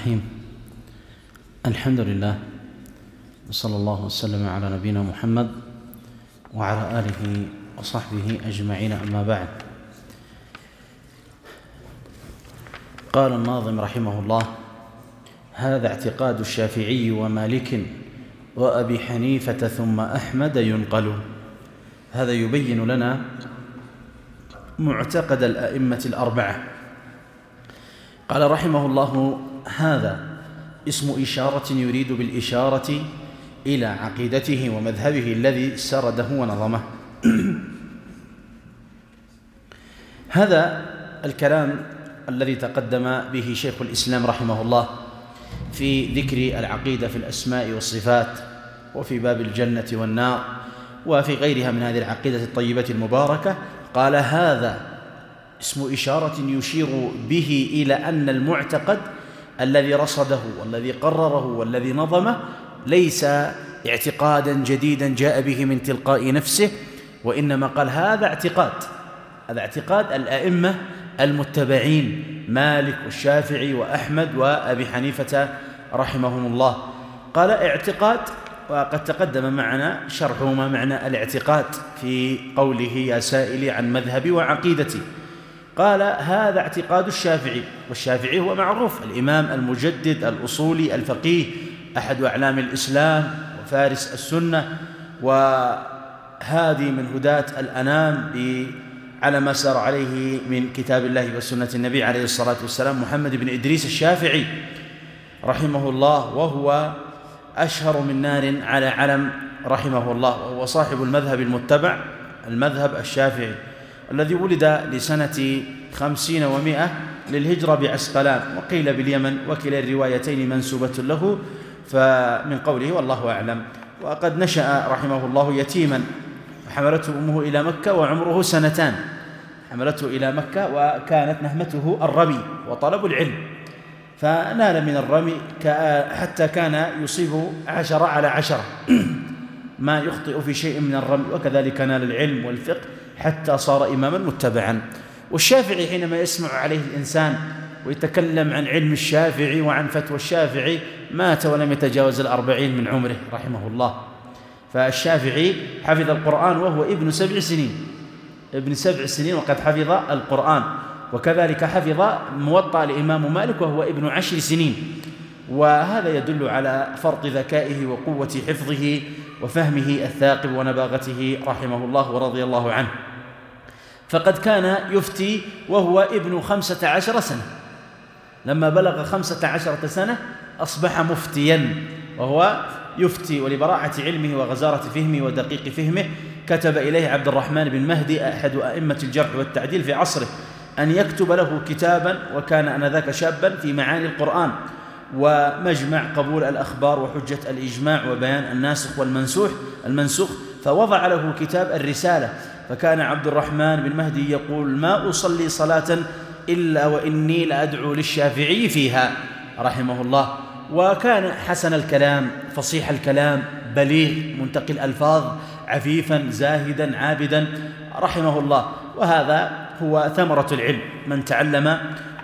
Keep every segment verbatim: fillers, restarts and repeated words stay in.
الرحيم. الحمد لله وصلى الله وسلم على نبينا محمد وعلى آله وصحبه أجمعين، أما بعد. قال الناظم رحمه الله: هذا اعتقاد الشافعي ومالك وأبي حنيفة ثم أحمد ينقل. هذا يبين لنا معتقد الأئمة الأربعة. قال رحمه الله: هذا اسم إشارة يريد بالإشارة إلى عقيدته ومذهبه الذي سرده ونظمه. هذا الكلام الذي تقدم به شيخ الإسلام رحمه الله في ذكر العقيدة في الأسماء والصفات وفي باب الجنة والنار وفي غيرها من هذه العقيدة الطيبة المباركة، قال: هذا اسم إشارة يشير به إلى أن المعتقد الذي رصده والذي قرره والذي نظمه ليس اعتقادا جديدا جاء به من تلقاء نفسه، وإنما قال هذا اعتقاد هذا اعتقاد الأئمة المتبعين مالك والشافعي وأحمد وأبي حنيفة رحمهم الله. قال اعتقاد، وقد تقدم معنا شرح ما معنى الاعتقاد في قوله: يا سائلي عن مذهبي وعقيدتي. قال: هذا اعتقاد الشافعي، والشافعي هو معروف الإمام المجدد الأصولي الفقيه، أحد أعلام الإسلام وفارس السنة وهادي من هداة الأنام على ما سار عليه من كتاب الله وسنة النبي عليه الصلاة والسلام، محمد بن إدريس الشافعي رحمه الله، وهو أشهر من نار على علم رحمه الله، وهو صاحب المذهب المتبع، المذهب الشافعي الذي ولد لسنة خمسين ومائة للهجرة بعسقلان، وقيل باليمن، وكلا الروايتين منسوبة له، فمن قوله والله أعلم. وقد نشأ رحمه الله يتيما، حملته أمه إلى مكة وعمره سنتان، حملته إلى مكة وكانت نهمته الرمي وطلب العلم، فنال من الرمي حتى كان يصيب عشرة على عشرة ما يخطئ في شيء من الرمي، وكذلك نال العلم والفقه حتى صار إماما متبعا. والشافعي حينما يسمع عليه الإنسان ويتكلم عن علم الشافعي وعن فتوى الشافعي مات ولم يتجاوز الأربعين من عمره رحمه الله. فالشافعي حفظ القرآن وهو ابن سبع سنين ابن سبع سنين وقد حفظ القرآن، وكذلك حفظ موطأ الإمام مالك وهو ابن عشر سنين، وهذا يدل على فرط ذكائه وقوة حفظه وفهمه الثاقب ونباغته رحمه الله ورضي الله عنه. فقد كان يفتي وهو ابن خمسة عشر سنة، لما بلغ خمسة عشرة سنة أصبح مفتيا وهو يفتي، ولبراعة علمه وغزارة فهمه ودقيق فهمه كتب إليه عبد الرحمن بن مهدي أحد أئمة الجرح والتعديل في عصره أن يكتب له كتابا، وكان آنذاك شابا، في معاني القرآن ومجمع قبول الأخبار وحجة الإجماع وبيان الناسخ والمنسوخ المنسوخ فوضع له كتاب الرسالة. فكان عبد الرحمن بن مهدي يقول: ما أصلي صلاة إلا وإني لأدعو للشافعي فيها رحمه الله. وكان حسن الكلام، فصيح الكلام، بليغ، منتقي الألفاظ، عفيفا، زاهدا، عابدا رحمه الله. وهذا هو ثمرة العلم، من تعلم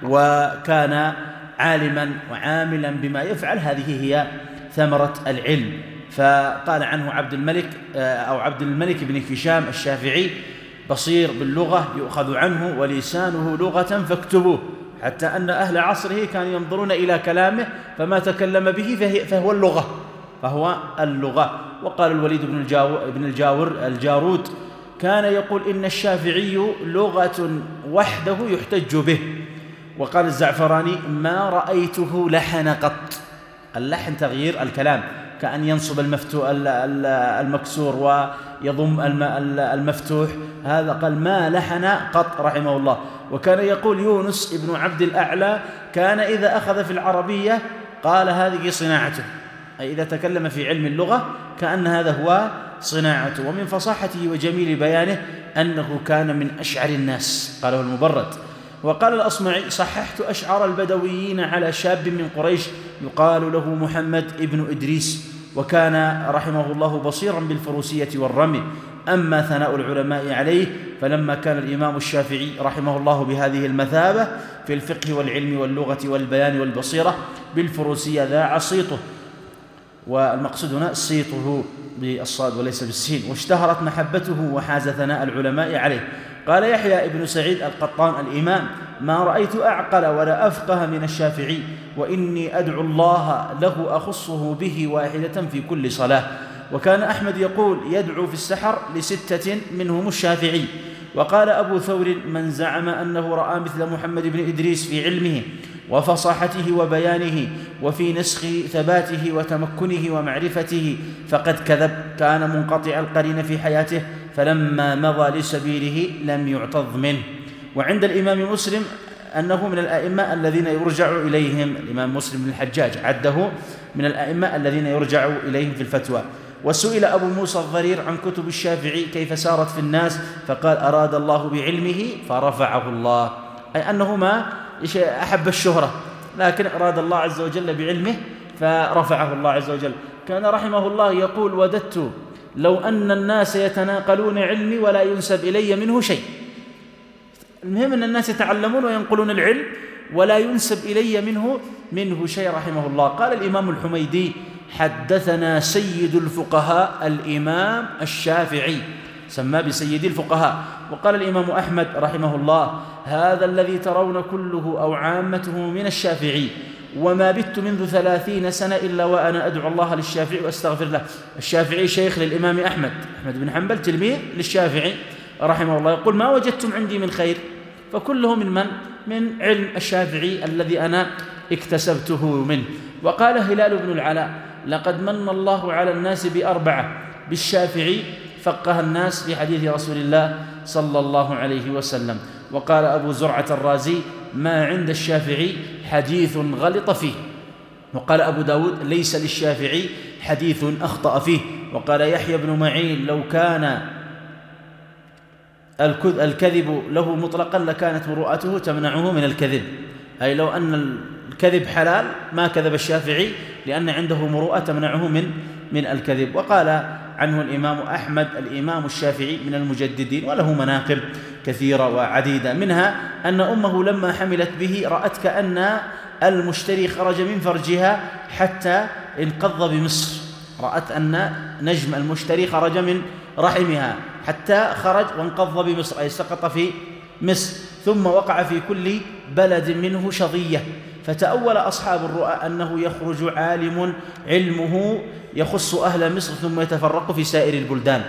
وكان عالما وعاملا بما يفعل، هذه هي ثمرة العلم. فقال عنه عبد الملك أو عبد الملك بن هشام الشافعي: بصير باللغة يؤخذ عنه ولسانه لغة فاكتبوه، حتى أن أهل عصره كانوا ينظرون إلى كلامه فما تكلم به فهو اللغة فهو اللغة. وقال الوليد بن الجاور, بن الجاور الجارود: كان يقول إن الشافعي لغة وحده يحتج به. وقال الزعفراني: ما رأيته لحن قط. اللحن تغيير الكلام، كأن ينصب المفتوح المكسور ويضم المفتوح، هذا قال ما لحن قط رحمه الله. وكان يقول يونس ابن عبد الأعلى: كان إذا أخذ في العربية قال هذه صناعته، أي إذا تكلم في علم اللغة كأن هذا هو صناعته. ومن فصاحته وجميل بيانه أنه كان من أشعر الناس، قاله المبرد. وقال الأصمعي: صححت أشعار البدويين على شاب من قريش يقال له محمد ابن إدريس، وكان رحمه الله بصيرا بالفروسية والرمي. أما ثناء العلماء عليه فلما كان الإمام الشافعي رحمه الله بهذه المثابة في الفقه والعلم واللغة والبيان والبصيرة بالفروسية ذاع صيته، والمقصود هنا صيته بالصاد وليس بالسين، واشتهرت محبته وحاز ثناء العلماء عليه. قال يحيى ابن سعيد القطان الإمام: ما رأيت أعقل ولا أفقه من الشافعي، وإني أدعو الله له أخصه به واحدة في كل صلاة. وكان أحمد يقول: يدعو في السحر لستة منهم الشافعي. وقال أبو ثور: من زعم أنه رأى مثل محمد بن إدريس في علمه وفصاحته وبيانه وفي نسخ ثباته وتمكنه ومعرفته فقد كذب. كان منقطع القرين في حياته، فلما مضى لسبيله لم يعتض منه. وعند الإمام مسلم أنه من الأئمة الذين يرجع إليهم، الإمام مسلم بن الحجاج عده من الأئمة الذين يرجع إليهم في الفتوى. وسئل أبو موسى الضرير عن كتب الشافعي كيف سارت في الناس، فقال: أراد الله بعلمه فرفعه الله، أي أنه ما أحب الشهرة، لكن أراد الله عز وجل بعلمه فرفعه الله عز وجل. كان رحمه الله يقول: وددت لو أن الناس يتناقلون علمي ولا ينسب إلي منه شيء. المهم أن الناس يتعلمون وينقلون العلم ولا ينسب إلي منه منه شيء رحمه الله. قال الإمام الحميدي: حدثنا سيد الفقهاء الإمام الشافعي، سماه بسيد الفقهاء. وقال الإمام أحمد رحمه الله: هذا الذي ترون كله أو عامته من الشافعي، وما بت منذ ثلاثين سنة إلا وأنا أدعو الله للشافعي وأستغفر له. الشافعي شيخ للإمام أحمد، أحمد بن حنبل تلميذ للشافعي رحمه الله، يقول: ما وجدتم عندي من خير، فكله من من؟ من علم الشافعي الذي أنا اكتسبته منه. وقال هلال بن العلاء: لقد من الله على الناس بأربعة: بالشافعي فقه الناس في حديث رسول الله صلى الله عليه وسلم. وقال أبو زرعة الرازي: ما عند الشافعي حديث غلط فيه. وقال أبو داود: ليس للشافعي حديث أخطأ فيه. وقال يحيى بن معين: لو كان الكذب له مطلقا لكانت مروءته تمنعه من الكذب، أي لو أن الكذب حلال ما كذب الشافعي، لأن عنده مروءة تمنعه من من الكذب. وقال عنه الإمام أحمد: الإمام الشافعي من المجددين، وله مناقب كثيرة وعديدة، منها أن أمه لما حملت به رأت كأن المشتري خرج من فرجها حتى انقض بمصر، رأت أن نجم المشتري خرج من رحمها حتى خرج وانقض بمصر، أي سقط في مصر، ثم وقع في كل بلد منه شظية. فتأول أصحاب الرؤى أنه يخرج عالم علمه يخص أهل مصر ثم يتفرق في سائر البلدان.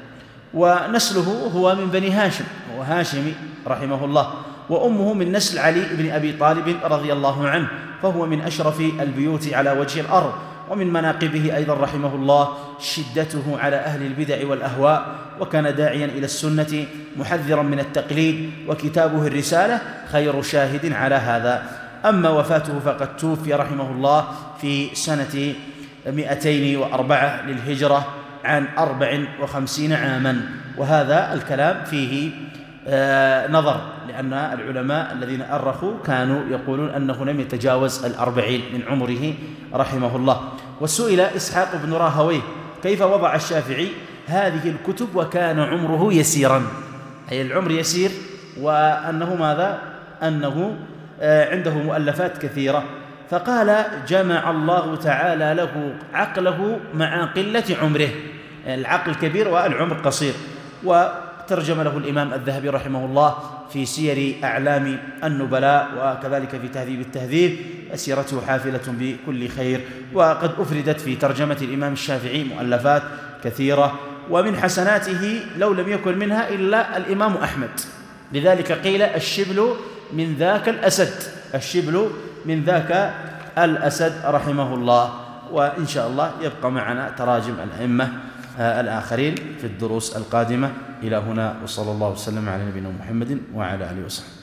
ونسله هو من بني هاشم، هو هاشمي رحمه الله، وأمه من نسل علي بن أبي طالب رضي الله عنه، فهو من أشرف البيوت على وجه الأرض. ومن مناقبه أيضا رحمه الله شدته على أهل البدع والأهواء، وكان داعيا إلى السنة محذرا من التقليد، وكتابه الرسالة خير شاهد على هذا. أما وفاته فقد توفي رحمه الله في سنة مئتين وأربعة للهجرة عن أربع وخمسين عاما، وهذا الكلام فيه آه نظر، لأن العلماء الذين أرخوا كانوا يقولون أنه لم يتجاوز الأربعين من عمره رحمه الله. وسئل إسحاق بن راهويه: كيف وضع الشافعي هذه الكتب وكان عمره يسيرا؟ أي العمر يسير، وأنه ماذا؟ أنه آه عنده مؤلفات كثيرة. فقال: جمع الله تعالى له عقله مع قلة عمره، العقل كبير والعمر قصير. وترجم له الإمام الذهبي رحمه الله في سير أعلام النبلاء، وكذلك في تهذيب التهذيب. سيرته حافلة بكل خير، وقد أفردت في ترجمة الإمام الشافعي مؤلفات كثيرة. ومن حسناته لو لم يكن منها إلا الإمام أحمد، لذلك قيل: الشبل من ذاك الأسد، الشبل من ذاك الأسد رحمه الله. وإن شاء الله يبقى معنا تراجم الأئمة الآخرين في الدروس القادمة. إلى هنا، وصلى الله وسلم على نبينا محمد وعلى آله وصحبه.